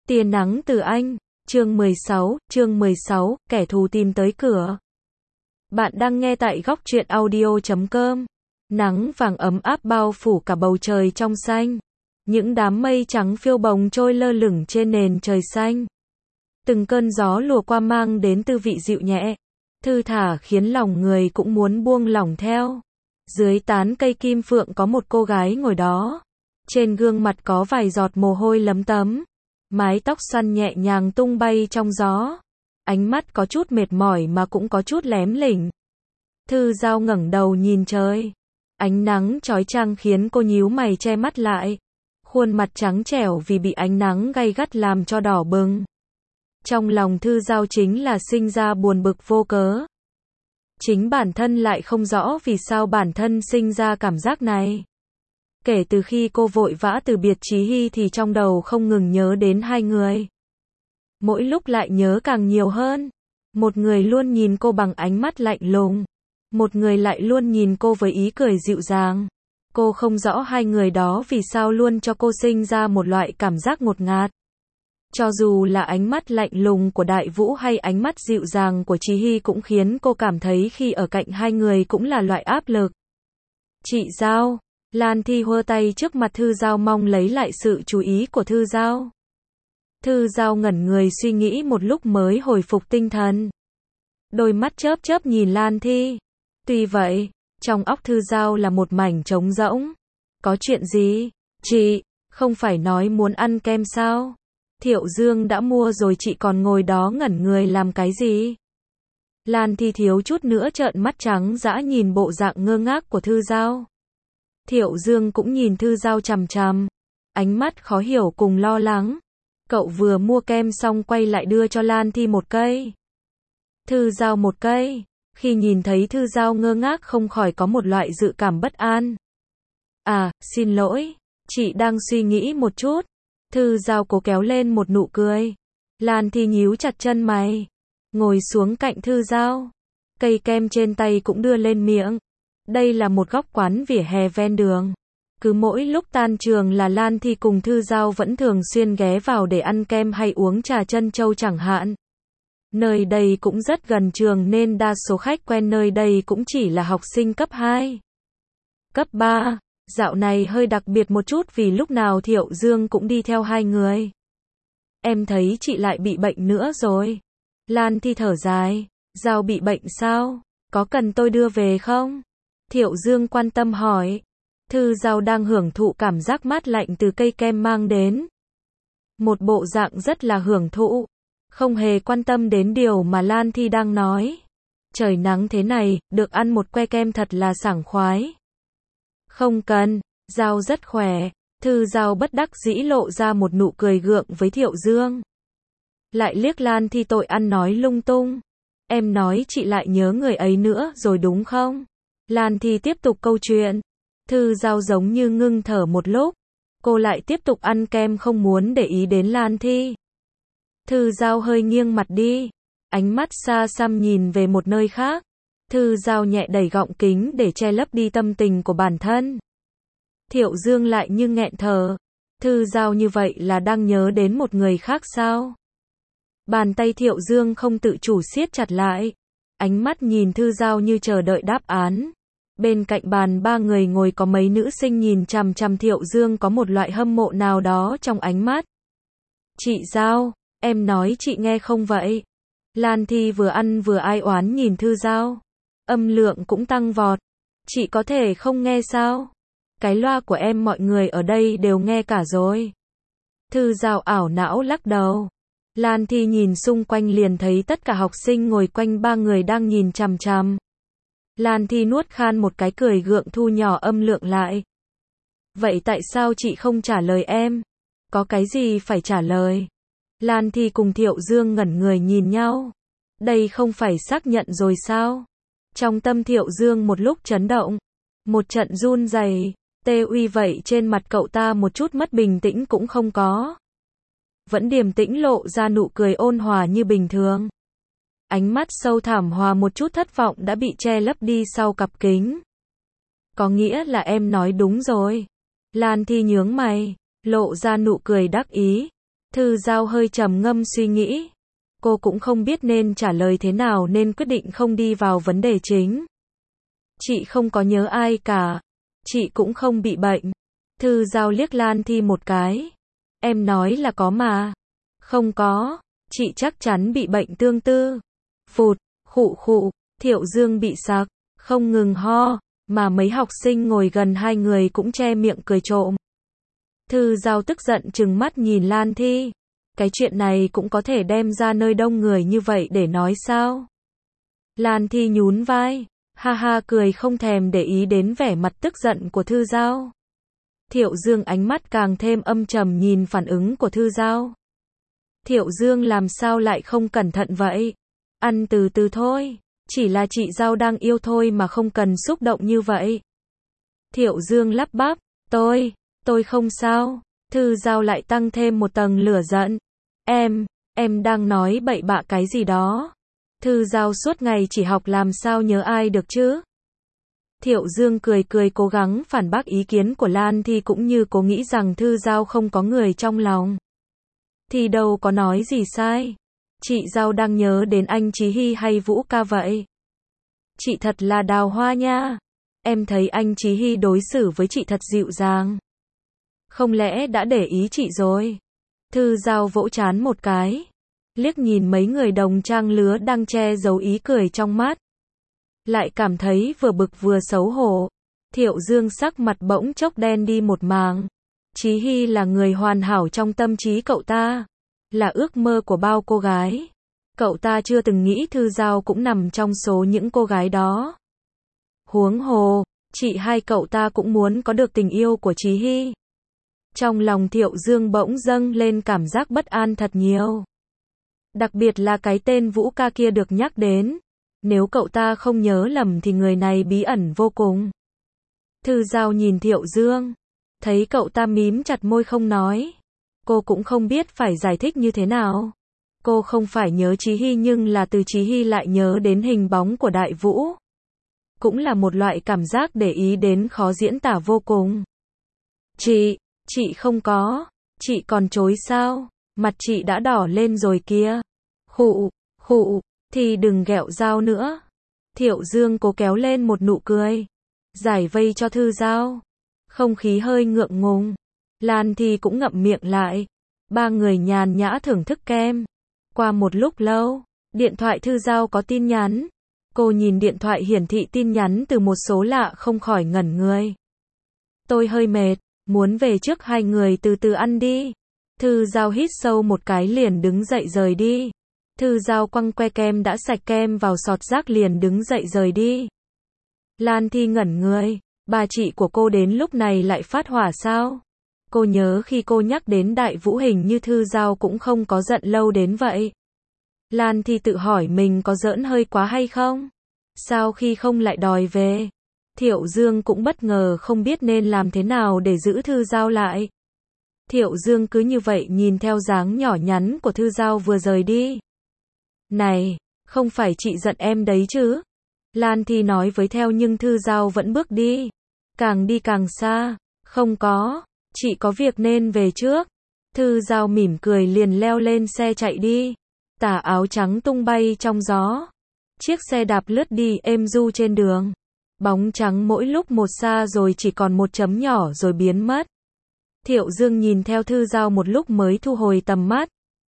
Tia nắng từ anh, chương 16, kẻ thù tìm tới cửa. Bạn đang nghe tại góc truyện audio.com. Nắng vàng ấm áp bao phủ cả bầu trời trong xanh. Những đám mây trắng phiêu bồng trôi lơ lửng trên nền trời xanh. Từng cơn gió lùa qua mang đến tư vị dịu nhẹ, thư thả khiến lòng người cũng muốn buông lỏng theo. Dưới tán cây kim phượng có một cô gái ngồi đó. Trên gương mặt có vài giọt mồ hôi lấm tấm. Mái tóc xoăn nhẹ nhàng tung bay trong gió. Ánh mắt có chút mệt mỏi mà cũng có chút lém lỉnh. Thư Dao ngẩng đầu nhìn trời. Ánh nắng chói chang khiến cô nhíu mày che mắt lại. Khuôn mặt trắng trẻo vì bị ánh nắng gay gắt làm cho đỏ bừng. Trong lòng Thư Dao chính là sinh ra buồn bực vô cớ. Chính bản thân lại không rõ vì sao bản thân sinh ra cảm giác này. Kể từ khi cô vội vã từ biệt Chí Hy thì trong đầu không ngừng nhớ đến hai người. Mỗi lúc lại nhớ càng nhiều hơn. Một người luôn nhìn cô bằng ánh mắt lạnh lùng. Một người lại luôn nhìn cô với ý cười dịu dàng. Cô không rõ hai người đó vì sao luôn cho cô sinh ra một loại cảm giác ngột ngạt. Cho dù là ánh mắt lạnh lùng của Đại Vũ hay ánh mắt dịu dàng của Chí Hy cũng khiến cô cảm thấy khi ở cạnh hai người cũng là loại áp lực. Chị Dao. Lan Thi hơ tay trước mặt Thư Dao mong lấy lại sự chú ý của Thư Dao. Thư Dao ngẩn người suy nghĩ một lúc mới hồi phục tinh thần. Đôi mắt chớp chớp nhìn Lan Thi. Tuy vậy, trong óc Thư Dao là một mảnh trống rỗng. Có chuyện gì? Chị, không phải nói muốn ăn kem sao? Thiệu Dương đã mua rồi, chị còn ngồi đó ngẩn người làm cái gì? Lan Thi thiếu chút nữa trợn mắt trắng dã nhìn bộ dạng ngơ ngác của Thư Dao. Thiệu Dương cũng nhìn Thư Dao chằm chằm, ánh mắt khó hiểu cùng lo lắng. Cậu vừa mua kem xong quay lại đưa cho Lan Thi một cây. Thư Dao một cây. Khi nhìn thấy Thư Dao ngơ ngác không khỏi có một loại dự cảm bất an. À, xin lỗi, chị đang suy nghĩ một chút. Thư Dao cố kéo lên một nụ cười. Lan Thi nhíu chặt chân mày, ngồi xuống cạnh Thư Dao. Cây kem trên tay cũng đưa lên miệng. Đây là một góc quán vỉa hè ven đường. Cứ mỗi lúc tan trường là Lan Thi cùng Thư Dao vẫn thường xuyên ghé vào để ăn kem hay uống trà trân châu chẳng hạn. Nơi đây cũng rất gần trường nên đa số khách quen nơi đây cũng chỉ là học sinh cấp 2. Cấp 3, dạo này hơi đặc biệt một chút vì lúc nào Thiệu Dương cũng đi theo hai người. Em thấy chị lại bị bệnh nữa rồi. Lan Thi thở dài. Dao bị bệnh sao? Có cần tôi đưa về không? Thiệu Dương quan tâm hỏi. Thư Dao đang hưởng thụ cảm giác mát lạnh từ cây kem mang đến. Một bộ dạng rất là hưởng thụ, không hề quan tâm đến điều mà Lan Thi đang nói. Trời nắng thế này, được ăn một que kem thật là sảng khoái. Không cần, Dao rất khỏe. Thư Dao bất đắc dĩ lộ ra một nụ cười gượng với Thiệu Dương. Lại liếc Lan Thi tội ăn nói lung tung. Em nói chị lại nhớ người ấy nữa rồi đúng không? Lan Thi tiếp tục câu chuyện. Thư Dao giống như ngưng thở một lúc. Cô lại tiếp tục ăn kem không muốn để ý đến Lan Thi. Thư Dao hơi nghiêng mặt đi. Ánh mắt xa xăm nhìn về một nơi khác. Thư Dao nhẹ đẩy gọng kính để che lấp đi tâm tình của bản thân. Thiệu Dương lại như nghẹn thở. Thư Dao như vậy là đang nhớ đến một người khác sao? Bàn tay Thiệu Dương không tự chủ siết chặt lại. Ánh mắt nhìn Thư Dao như chờ đợi đáp án. Bên cạnh bàn ba người ngồi có mấy nữ sinh nhìn chằm chằm Thiệu Dương có một loại hâm mộ nào đó trong ánh mắt. Chị Dao, em nói chị nghe không vậy? Lan Thi vừa ăn vừa ai oán nhìn Thư Dao. Âm lượng cũng tăng vọt. Chị có thể không nghe sao? Cái loa của em mọi người ở đây đều nghe cả rồi. Thư Dao ảo não lắc đầu. Lan Thi nhìn xung quanh liền thấy tất cả học sinh ngồi quanh ba người đang nhìn chằm chằm. Lan Thi nuốt khan một cái cười gượng thu nhỏ âm lượng lại. Vậy tại sao chị không trả lời em? Có cái gì phải trả lời? Lan Thi cùng Thiệu Dương ngẩn người nhìn nhau. Đây không phải xác nhận rồi sao? Trong tâm Thiệu Dương một lúc chấn động. Một trận run rẩy. Tê uy vậy trên mặt cậu ta một chút mất bình tĩnh cũng không có. Vẫn điềm tĩnh lộ ra nụ cười ôn hòa như bình thường. Ánh mắt sâu thẳm hòa một chút thất vọng đã bị che lấp đi sau cặp kính. Có nghĩa là em nói đúng rồi. Lan Thi nhướng mày, lộ ra nụ cười đắc ý. Thư Giao hơi trầm ngâm suy nghĩ. Cô cũng không biết nên trả lời thế nào nên quyết định không đi vào vấn đề chính. Chị không có nhớ ai cả. Chị cũng không bị bệnh. Thư Giao liếc Lan Thi một cái. Em nói là có mà. Không có. Chị chắc chắn bị bệnh tương tư. Phụt, khụ khụ, Thiệu Dương bị sặc, không ngừng ho, mà mấy học sinh ngồi gần hai người cũng che miệng cười trộm. Thư Giao tức giận trừng mắt nhìn Lan Thi. Cái chuyện này cũng có thể đem ra nơi đông người như vậy để nói sao? Lan Thi nhún vai, ha ha cười không thèm để ý đến vẻ mặt tức giận của Thư Giao. Thiệu Dương ánh mắt càng thêm âm trầm nhìn phản ứng của Thư Giao. Thiệu Dương làm sao lại không cẩn thận vậy? Ăn từ từ thôi, chỉ là chị Giao đang yêu thôi mà không cần xúc động như vậy. Thiệu Dương lắp bắp, tôi không sao. Thư Giao lại tăng thêm một tầng lửa giận. Em đang nói bậy bạ cái gì đó. Thư Giao suốt ngày chỉ học làm sao nhớ ai được chứ. Thiệu Dương cười cười cố gắng phản bác ý kiến của Lan Thi cũng như cố nghĩ rằng Thư Giao không có người trong lòng. Thì đâu có nói gì sai. Chị Giao đang nhớ đến anh Chí Hy hay Vũ Ca vậy? Chị thật là đào hoa nha. Em thấy anh Chí Hy đối xử với chị thật dịu dàng. Không lẽ đã để ý chị rồi? Thư Giao vỗ trán một cái. Liếc nhìn mấy người đồng trang lứa đang che giấu ý cười trong mắt. Lại cảm thấy vừa bực vừa xấu hổ. Thiệu Dương sắc mặt bỗng chốc đen đi một mảng. Chí Hy là người hoàn hảo trong tâm trí cậu ta. Là ước mơ của bao cô gái. Cậu ta chưa từng nghĩ Thư Giao cũng nằm trong số những cô gái đó. Huống hồ, chị hai cậu ta cũng muốn có được tình yêu của Chí Hy. Trong lòng Thiệu Dương bỗng dâng lên cảm giác bất an thật nhiều. Đặc biệt là cái tên Vũ Ca kia được nhắc đến. Nếu cậu ta không nhớ lầm thì người này bí ẩn vô cùng. Thư Giao nhìn Thiệu Dương. Thấy cậu ta mím chặt môi không nói. Cô cũng không biết phải giải thích như thế nào. Cô không phải nhớ Chí Hy nhưng là từ Chí Hy lại nhớ đến hình bóng của Đại Vũ. Cũng là một loại cảm giác để ý đến khó diễn tả vô cùng. Chị không có. Chị còn chối sao? Mặt chị đã đỏ lên rồi kia. Khụ, thì đừng ghẹo Giao nữa. Thiệu Dương cố kéo lên một nụ cười. Giải vây cho Thư Giao. Không khí hơi ngượng ngùng. Lan Thi cũng ngậm miệng lại. Ba người nhàn nhã thưởng thức kem. Qua một lúc lâu, điện thoại Thư Giao có tin nhắn. Cô nhìn điện thoại hiển thị tin nhắn từ một số lạ không khỏi ngẩn người. Tôi hơi mệt, muốn về trước hai người từ từ ăn đi. Thư Giao hít sâu một cái liền đứng dậy rời đi. Thư Giao quăng que kem đã sạch kem vào sọt rác liền đứng dậy rời đi. Lan Thi ngẩn người, bà chị của cô đến lúc này lại phát hỏa sao? Cô nhớ khi cô nhắc đến Đại Vũ hình như Thư Giao cũng không có giận lâu đến vậy. Lan Thi tự hỏi mình có giỡn hơi quá hay không? Sao khi không lại đòi về? Thiệu Dương cũng bất ngờ không biết nên làm thế nào để giữ Thư Giao lại. Thiệu Dương cứ như vậy nhìn theo dáng nhỏ nhắn của Thư Giao vừa rời đi. Này, không phải chị giận em đấy chứ? Lan Thi nói với theo nhưng Thư Giao vẫn bước đi. Càng đi càng xa. Không có, chị có việc nên về trước. Thư Giao mỉm cười liền leo lên xe chạy đi. Tà áo trắng tung bay trong gió. Chiếc xe đạp lướt đi êm du trên đường. Bóng trắng mỗi lúc một xa rồi chỉ còn một chấm nhỏ rồi biến mất. Thiệu Dương nhìn theo Thư Giao một lúc mới thu hồi tầm mắt.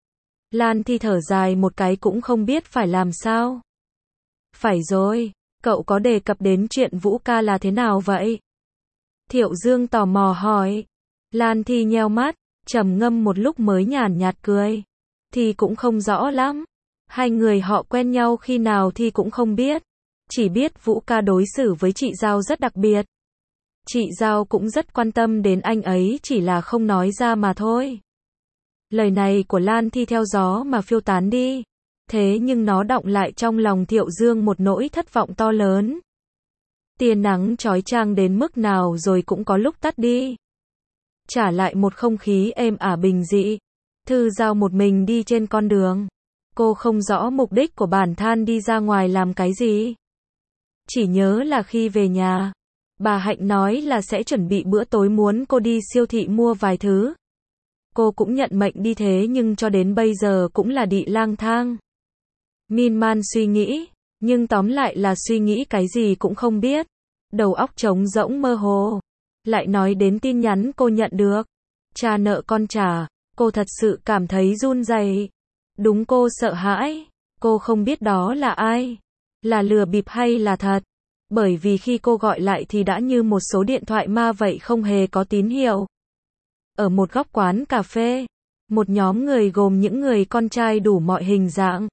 Lan Thi thở dài một cái cũng không biết phải làm sao. Phải rồi, cậu có đề cập đến chuyện Vũ Ca là thế nào vậy? Thiệu Dương tò mò hỏi. Lan Thi nheo mắt, trầm ngâm một lúc mới nhàn nhạt cười. Thì cũng không rõ lắm. Hai người họ quen nhau khi nào thì cũng không biết. Chỉ biết Vũ Ca đối xử với chị Giao rất đặc biệt. Chị Giao cũng rất quan tâm đến anh ấy chỉ là không nói ra mà thôi. Lời này của Lan Thi theo gió mà phiêu tán đi. Thế nhưng nó đọng lại trong lòng Thiệu Dương một nỗi thất vọng to lớn. Tia nắng chói chang đến mức nào rồi cũng có lúc tắt đi. Trả lại một không khí êm ả bình dị. Thư Giao một mình đi trên con đường. Cô không rõ mục đích của bản thân đi ra ngoài làm cái gì. Chỉ nhớ là khi về nhà, bà Hạnh nói là sẽ chuẩn bị bữa tối muốn cô đi siêu thị mua vài thứ. Cô cũng nhận mệnh đi thế nhưng cho đến bây giờ cũng là đi lang thang. Miên man suy nghĩ, nhưng tóm lại là suy nghĩ cái gì cũng không biết. Đầu óc trống rỗng mơ hồ. Lại nói đến tin nhắn cô nhận được. Cha nợ con trả, cô thật sự cảm thấy run rẩy. Đúng, cô sợ hãi. Cô không biết đó là ai. Là lừa bịp hay là thật. Bởi vì khi cô gọi lại thì đã như một số điện thoại ma vậy, không hề có tín hiệu. Ở một góc quán cà phê, một nhóm người gồm những người con trai đủ mọi hình dạng.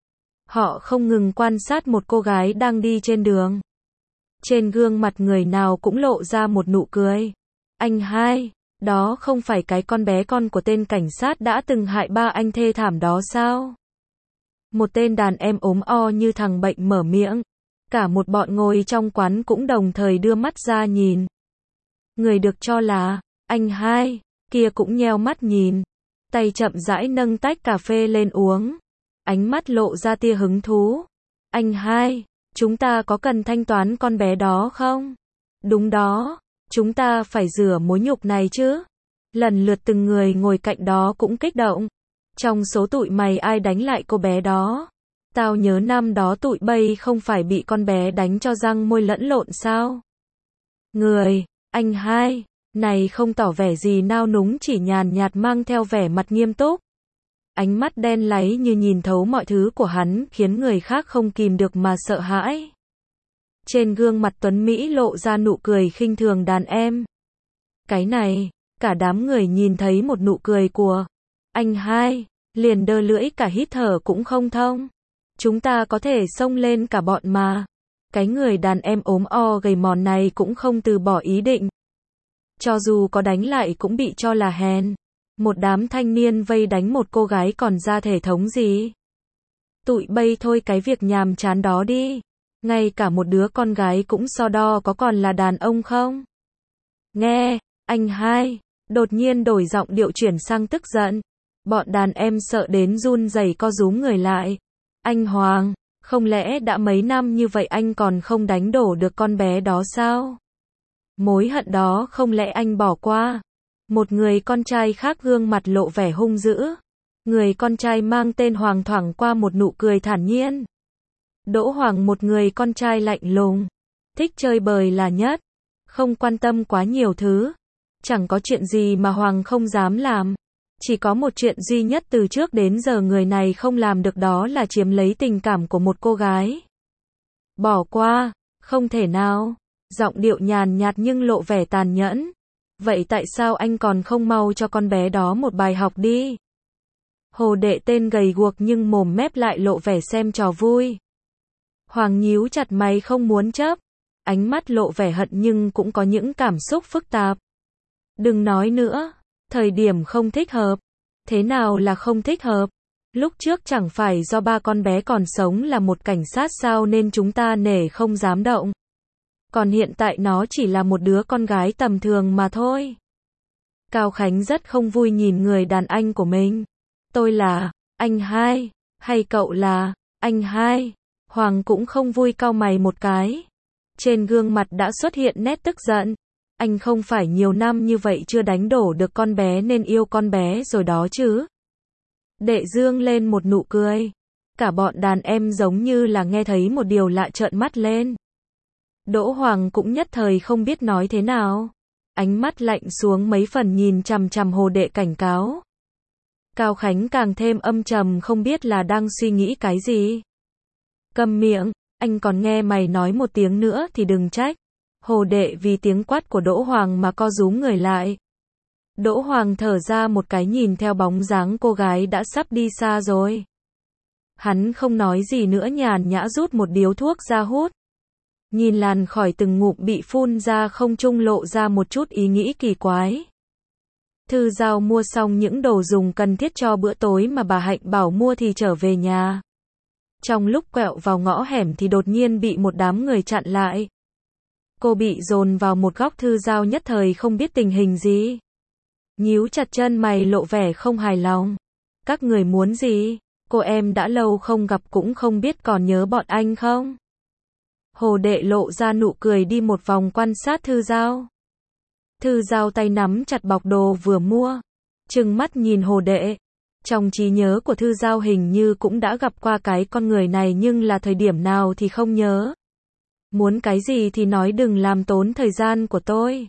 Họ không ngừng quan sát một cô gái đang đi trên đường. Trên gương mặt người nào cũng lộ ra một nụ cười. Anh hai, đó không phải cái con bé con của tên cảnh sát đã từng hại ba anh thê thảm đó sao? Một tên đàn em ốm o như thằng bệnh mở miệng. Cả một bọn ngồi trong quán cũng đồng thời đưa mắt ra nhìn. Người được cho là anh hai kia cũng nheo mắt nhìn, tay chậm rãi nâng tách cà phê lên uống, ánh mắt lộ ra tia hứng thú. Anh hai, chúng ta có cần thanh toán con bé đó không? Đúng đó, chúng ta phải rửa mối nhục này chứ. Lần lượt từng người ngồi cạnh đó cũng kích động. Trong số tụi mày ai đánh lại cô bé đó? Tao nhớ năm đó tụi bay không phải bị con bé đánh cho răng môi lẫn lộn sao? Người, anh hai, này không tỏ vẻ gì nao núng, chỉ nhàn nhạt mang theo vẻ mặt nghiêm túc. Ánh mắt đen láy như nhìn thấu mọi thứ của hắn, khiến người khác không kìm được mà sợ hãi. Trên gương mặt tuấn Mỹ lộ ra nụ cười khinh thường đàn em. Cái này, cả đám người nhìn thấy một nụ cười của anh hai, liền đơ lưỡi cả hít thở cũng không thông. Chúng ta có thể xông lên cả bọn mà. Cái người đàn em ốm o gầy mòn này cũng không từ bỏ ý định. Cho dù có đánh lại cũng bị cho là hèn. Một đám thanh niên vây đánh một cô gái còn ra thể thống gì. Tụi bay thôi cái việc nhàm chán đó đi. Ngay cả một đứa con gái cũng so đo có còn là đàn ông không? Nghe, anh hai, đột nhiên đổi giọng điệu chuyển sang tức giận. Bọn đàn em sợ đến run rẩy co rúm người lại. Anh Hoàng, không lẽ đã mấy năm như vậy anh còn không đánh đổ được con bé đó sao? Mối hận đó không lẽ anh bỏ qua? Một người con trai khác gương mặt lộ vẻ hung dữ. Người con trai mang tên Hoàng thoảng qua một nụ cười thản nhiên. Đỗ Hoàng, một người con trai lạnh lùng, thích chơi bời là nhất, không quan tâm quá nhiều thứ. Chẳng có chuyện gì mà Hoàng không dám làm. Chỉ có một chuyện duy nhất từ trước đến giờ người này không làm được, đó là chiếm lấy tình cảm của một cô gái. Bỏ qua, không thể nào. Giọng điệu nhàn nhạt nhưng lộ vẻ tàn nhẫn. Vậy tại sao anh còn không mau cho con bé đó một bài học đi? Hồ đệ tên gầy guộc nhưng mồm mép lại lộ vẻ xem trò vui. Hoàng nhíu chặt mày không muốn chấp. Ánh mắt lộ vẻ hận nhưng cũng có những cảm xúc phức tạp. Đừng nói nữa. Thời điểm không thích hợp. Thế nào là không thích hợp? Lúc trước chẳng phải do ba con bé còn sống là một cảnh sát sao nên chúng ta nể không dám động. Còn hiện tại nó chỉ là một đứa con gái tầm thường mà thôi. Cao Khánh rất không vui nhìn người đàn anh của mình. Tôi là anh hai, hay cậu là anh hai? Hoàng cũng không vui cau mày một cái. Trên gương mặt đã xuất hiện nét tức giận. Anh không phải nhiều năm như vậy chưa đánh đổ được con bé nên yêu con bé rồi đó chứ? Đệ dương lên một nụ cười. Cả bọn đàn em giống như là nghe thấy một điều lạ trợn mắt lên. Đỗ Hoàng cũng nhất thời không biết nói thế nào. Ánh mắt lạnh xuống mấy phần nhìn chằm chằm Hồ đệ cảnh cáo. Cao Khánh càng thêm âm trầm không biết là đang suy nghĩ cái gì. Câm miệng, anh còn nghe mày nói một tiếng nữa thì đừng trách. Hồ đệ vì tiếng quát của Đỗ Hoàng mà co rúm người lại. Đỗ Hoàng thở ra một cái nhìn theo bóng dáng cô gái đã sắp đi xa rồi. Hắn không nói gì nữa, nhàn nhã rút một điếu thuốc ra hút. Nhìn làn khỏi từng ngụm bị phun ra không trung lộ ra một chút ý nghĩ kỳ quái. Thư Giao mua xong những đồ dùng cần thiết cho bữa tối mà bà Hạnh bảo mua thì trở về nhà. Trong lúc quẹo vào ngõ hẻm thì đột nhiên bị một đám người chặn lại. Cô bị dồn vào một góc, Thư Giao nhất thời không biết tình hình gì. Nhíu chặt chân mày lộ vẻ không hài lòng. Các người muốn gì? Cô em đã lâu không gặp cũng không biết còn nhớ bọn anh không? Hồ đệ lộ ra nụ cười đi một vòng quan sát Thư Giao. Thư Giao tay nắm chặt bọc đồ vừa mua. trừng mắt nhìn Hồ Đệ. Trong trí nhớ của Thư Giao hình như cũng đã gặp qua cái con người này nhưng là thời điểm nào thì không nhớ. Muốn cái gì thì nói, đừng làm tốn thời gian của tôi.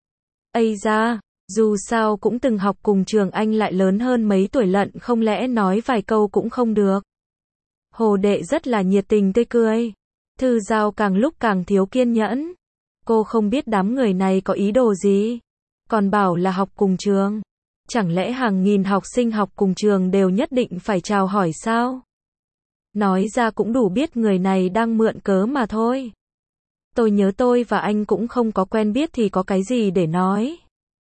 Ây da, dù sao cũng từng học cùng trường, anh lại lớn hơn mấy tuổi lận, không lẽ nói vài câu cũng không được. Hồ Đệ rất là nhiệt tình tươi cười. Thư Giao càng lúc càng thiếu kiên nhẫn. Cô không biết đám người này có ý đồ gì. Còn bảo là học cùng trường. Chẳng lẽ hàng nghìn học sinh học cùng trường đều nhất định phải chào hỏi sao? Nói ra cũng đủ biết người này đang mượn cớ mà thôi. Tôi nhớ tôi và anh cũng không có quen biết thì có cái gì để nói.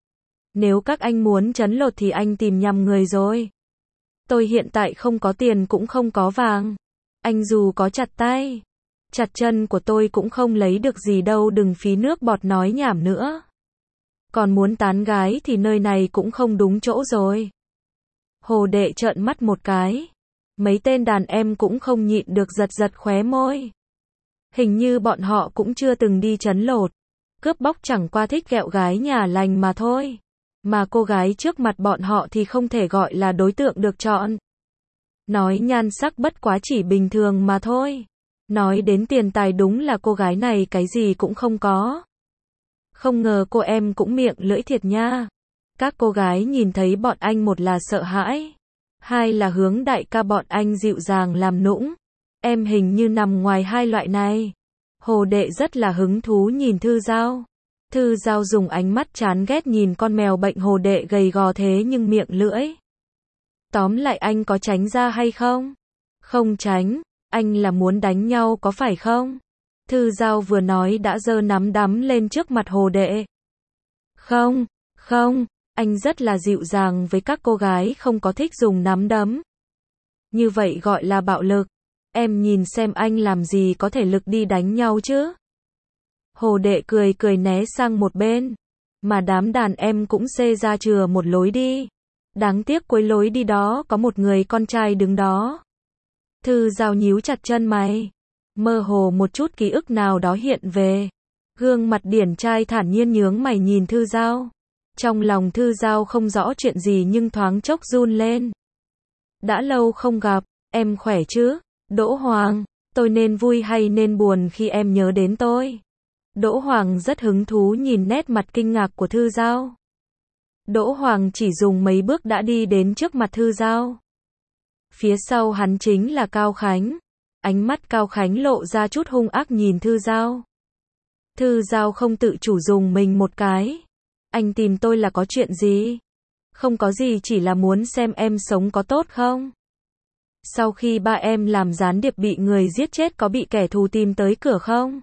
Nếu các anh muốn trấn lột thì anh tìm nhầm người rồi. Tôi hiện tại không có tiền cũng không có vàng. Anh dù có chặt tay, chặt chân của tôi cũng không lấy được gì đâu, đừng phí nước bọt nói nhảm nữa. Còn muốn tán gái thì nơi này cũng không đúng chỗ rồi. Hồ Đệ trợn mắt một cái. Mấy tên đàn em cũng không nhịn được giật giật khóe môi. Hình như bọn họ cũng chưa từng đi trấn lột. Cướp bóc chẳng qua thích ghẹo gái nhà lành mà thôi. Mà cô gái trước mặt bọn họ thì không thể gọi là đối tượng được chọn. Nói nhan sắc bất quá chỉ bình thường mà thôi. Nói đến tiền tài đúng là cô gái này cái gì cũng không có. Không ngờ cô em cũng miệng lưỡi thiệt nha. Các cô gái nhìn thấy bọn anh, một là sợ hãi, hai là hướng đại ca bọn anh dịu dàng làm nũng. Em hình như nằm ngoài hai loại này. Hồ Đệ rất là hứng thú nhìn Thư Giao. Thư Giao dùng ánh mắt chán ghét nhìn con mèo bệnh Hồ Đệ gầy gò thế nhưng miệng lưỡi. Tóm lại anh có tránh ra hay không? Không tránh, anh là muốn đánh nhau có phải không? Thư Giao vừa nói đã giơ nắm đấm lên trước mặt Hồ Đệ. Không, không, anh rất là dịu dàng với các cô gái, không có thích dùng nắm đấm. Như vậy gọi là bạo lực. Em nhìn xem anh làm gì có thể lực đi đánh nhau chứ? Hồ Đệ cười cười né sang một bên. Mà đám đàn em cũng xê ra chừa một lối đi. Đáng tiếc cuối lối đi đó có một người con trai đứng đó. Thư Giao nhíu chặt chân mày. Mơ hồ một chút ký ức nào đó hiện về. Gương mặt điển trai thản nhiên nhướng mày nhìn Thư Giao. Trong lòng Thư Giao không rõ chuyện gì nhưng thoáng chốc run lên. Đã lâu không gặp, em khỏe chứ? Đỗ Hoàng, tôi nên vui hay nên buồn khi em nhớ đến tôi? Đỗ Hoàng rất hứng thú nhìn nét mặt kinh ngạc của Thư Giao. Đỗ Hoàng chỉ dùng mấy bước đã đi đến trước mặt Thư Giao. Phía sau hắn chính là Cao Khánh. Ánh mắt Cao Khánh lộ ra chút hung ác nhìn Thư Giao. Thư Giao không tự chủ dùng mình một cái. Anh tìm tôi là có chuyện gì? Không có gì, chỉ là muốn xem em sống có tốt không? Sau khi ba em làm gián điệp bị người giết chết có bị kẻ thù tìm tới cửa không?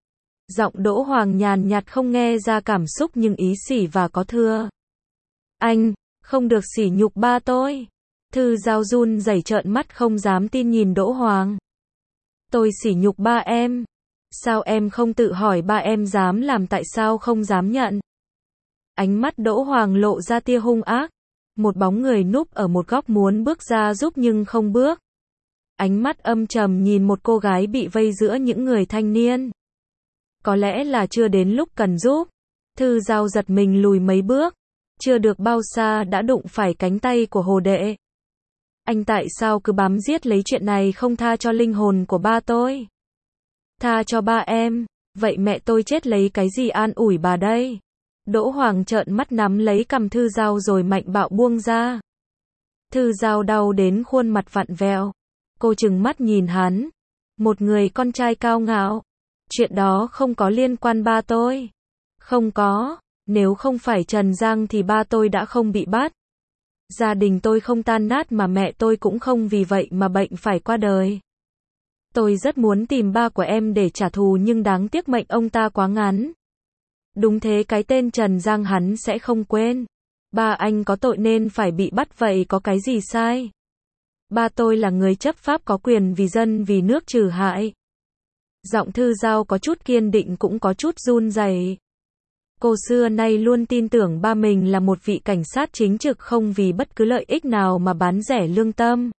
Giọng Đỗ Hoàng nhàn nhạt không nghe ra cảm xúc nhưng ý sỉ và có thưa. Anh, không được sỉ nhục ba tôi. Thư Giao run rẩy trợn mắt không dám tin nhìn Đỗ Hoàng. Tôi sỉ nhục ba em? Sao em không tự hỏi ba em dám làm tại sao không dám nhận? Ánh mắt Đỗ Hoàng lộ ra tia hung ác. Một bóng người núp ở một góc muốn bước ra giúp nhưng không bước. Ánh mắt âm trầm nhìn một cô gái bị vây giữa những người thanh niên. Có lẽ là chưa đến lúc cần giúp. Thư Giao giật mình lùi mấy bước. Chưa được bao xa đã đụng phải cánh tay của Hồ Đệ. Anh tại sao cứ bám giết lấy chuyện này không tha cho linh hồn của ba tôi? Tha cho ba em, vậy mẹ tôi chết lấy cái gì an ủi bà đây? Đỗ Hoàng trợn mắt nắm lấy cằm Thư Giao rồi mạnh bạo buông ra. Thư Giao đau đến khuôn mặt vặn vẹo. Cô trừng mắt nhìn hắn. Một người con trai cao ngạo. Chuyện đó không có liên quan ba tôi. Không có, nếu không phải Trần Giang thì ba tôi đã không bị bắt. Gia đình tôi không tan nát mà mẹ tôi cũng không vì vậy mà bệnh phải qua đời. Tôi rất muốn tìm ba của em để trả thù nhưng đáng tiếc mệnh ông ta quá ngắn. Đúng thế, cái tên Trần Giang hắn sẽ không quên. Ba anh có tội nên phải bị bắt, vậy có cái gì sai? Ba tôi là người chấp pháp có quyền vì dân vì nước trừ hại. Giọng Thư Giao có chút kiên định cũng có chút run rẩy. Cô xưa nay luôn tin tưởng ba mình là một vị cảnh sát chính trực không vì bất cứ lợi ích nào mà bán rẻ lương tâm.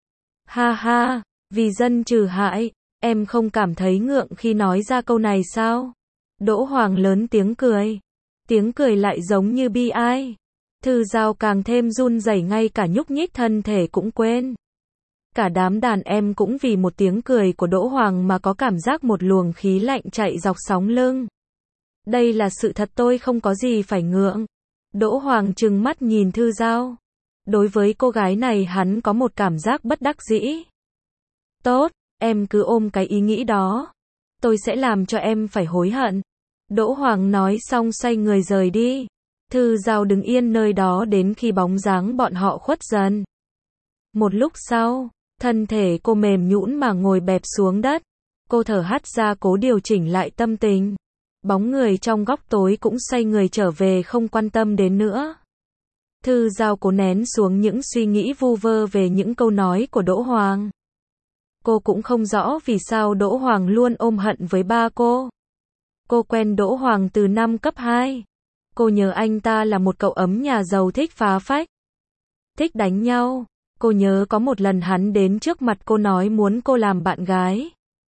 Ha ha, vì dân trừ hại, em không cảm thấy ngượng khi nói ra câu này sao? Đỗ Hoàng lớn tiếng cười. Tiếng cười lại giống như bi ai. Thư Giao càng thêm run rẩy, ngay cả nhúc nhích thân thể cũng quên. Cả đám đàn em cũng vì một tiếng cười của Đỗ Hoàng mà có cảm giác một luồng khí lạnh chạy dọc sóng lưng. Đây là sự thật, tôi không có gì phải ngượng. Đỗ Hoàng trừng mắt nhìn Thư Giao. Đối với cô gái này hắn có một cảm giác bất đắc dĩ. Tốt, em cứ ôm cái ý nghĩ đó. Tôi sẽ làm cho em phải hối hận. Đỗ Hoàng nói xong xoay người rời đi. Thư Giao đứng yên nơi đó đến khi bóng dáng bọn họ khuất dần. Một lúc sau, thân thể cô mềm nhũn mà ngồi bẹp xuống đất. Cô thở hắt ra cố điều chỉnh lại tâm tình. Bóng người trong góc tối cũng xoay người trở về, không quan tâm đến nữa. Thư Giao cố nén xuống những suy nghĩ vu vơ về những câu nói của Đỗ Hoàng. Cô cũng không rõ vì sao Đỗ Hoàng luôn ôm hận với ba cô. Cô quen Đỗ Hoàng từ năm cấp 2. Cô nhớ anh ta là một cậu ấm nhà giàu thích phá phách, thích đánh nhau. Cô nhớ có một lần hắn đến trước mặt cô nói muốn cô làm bạn gái.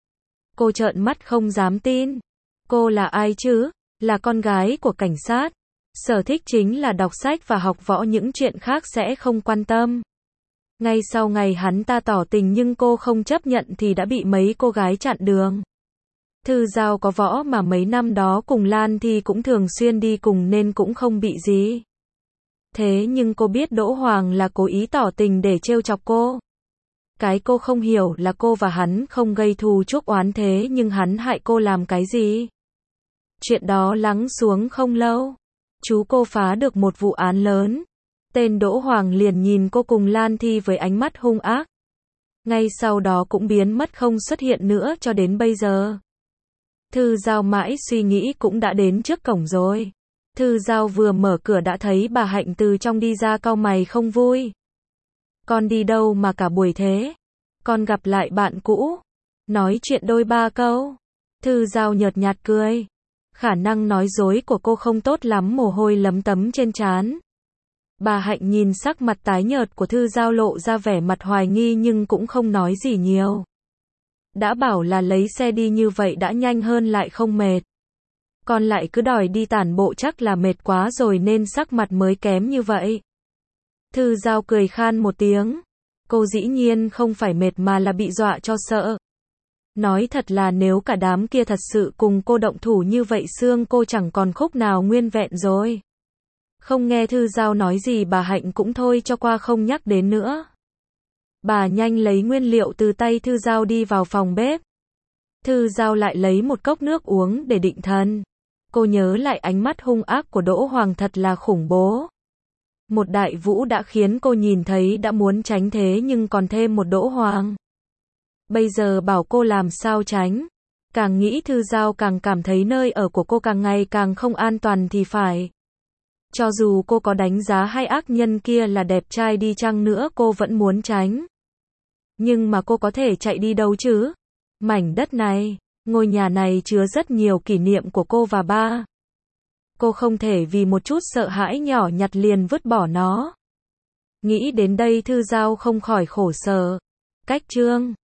Cô trợn mắt không dám tin. Cô là ai chứ? Là con gái của cảnh sát. Sở thích chính là đọc sách và học võ, những chuyện khác sẽ không quan tâm. Ngay sau ngày hắn ta tỏ tình nhưng cô không chấp nhận thì đã bị mấy cô gái chặn đường. Thư Giao có võ mà mấy năm đó cùng Lan Thi cũng thường xuyên đi cùng nên cũng không bị gì. Thế nhưng cô biết Đỗ Hoàng là cố ý tỏ tình để trêu chọc cô. Cái cô không hiểu là cô và hắn không gây thù chuốc oán, thế nhưng hắn hại cô làm cái gì? Chuyện đó lắng xuống không lâu, chú cô phá được một vụ án lớn. Tên Đỗ Hoàng liền nhìn cô cùng Lan Thi với ánh mắt hung ác. Ngay sau đó cũng biến mất không xuất hiện nữa cho đến bây giờ. Thư Giao mãi suy nghĩ cũng đã đến trước cổng rồi. Thư Giao vừa mở cửa đã thấy bà Hạnh từ trong đi ra, cau mày không vui. Con đi đâu mà cả buổi thế? Con gặp lại bạn cũ. Nói chuyện đôi ba câu. Thư Giao nhợt nhạt cười. Khả năng nói dối của cô không tốt lắm, mồ hôi lấm tấm trên trán. Bà Hạnh nhìn sắc mặt tái nhợt của Thư Giao lộ ra vẻ mặt hoài nghi nhưng cũng không nói gì nhiều. Đã bảo là lấy xe đi như vậy đã nhanh hơn lại không mệt. Con lại cứ đòi đi tản bộ, chắc là mệt quá rồi nên sắc mặt mới kém như vậy. Thư Giao cười khan một tiếng. Cô dĩ nhiên không phải mệt mà là bị dọa cho sợ. Nói thật là nếu cả đám kia thật sự cùng cô động thủ như vậy, xương cô chẳng còn khúc nào nguyên vẹn rồi. Không nghe Thư Giao nói gì, bà Hạnh cũng thôi cho qua không nhắc đến nữa. Bà nhanh lấy nguyên liệu từ tay Thư Giao đi vào phòng bếp. Thư Giao lại lấy một cốc nước uống để định thần. Cô nhớ lại ánh mắt hung ác của Đỗ Hoàng thật là khủng bố. Một Đại Vũ đã khiến cô nhìn thấy đã muốn tránh, thế nhưng còn thêm một Đỗ Hoàng. Bây giờ bảo cô làm sao tránh. Càng nghĩ Thư Giao càng cảm thấy nơi ở của cô càng ngày càng không an toàn thì phải. Cho dù cô có đánh giá hai ác nhân kia là đẹp trai đi chăng nữa cô vẫn muốn tránh. Nhưng mà cô có thể chạy đi đâu chứ? Mảnh đất này, ngôi nhà này chứa rất nhiều kỷ niệm của cô và ba. Cô không thể vì một chút sợ hãi nhỏ nhặt liền vứt bỏ nó. Nghĩ đến đây Thư Giao không khỏi khổ sở. Cách chương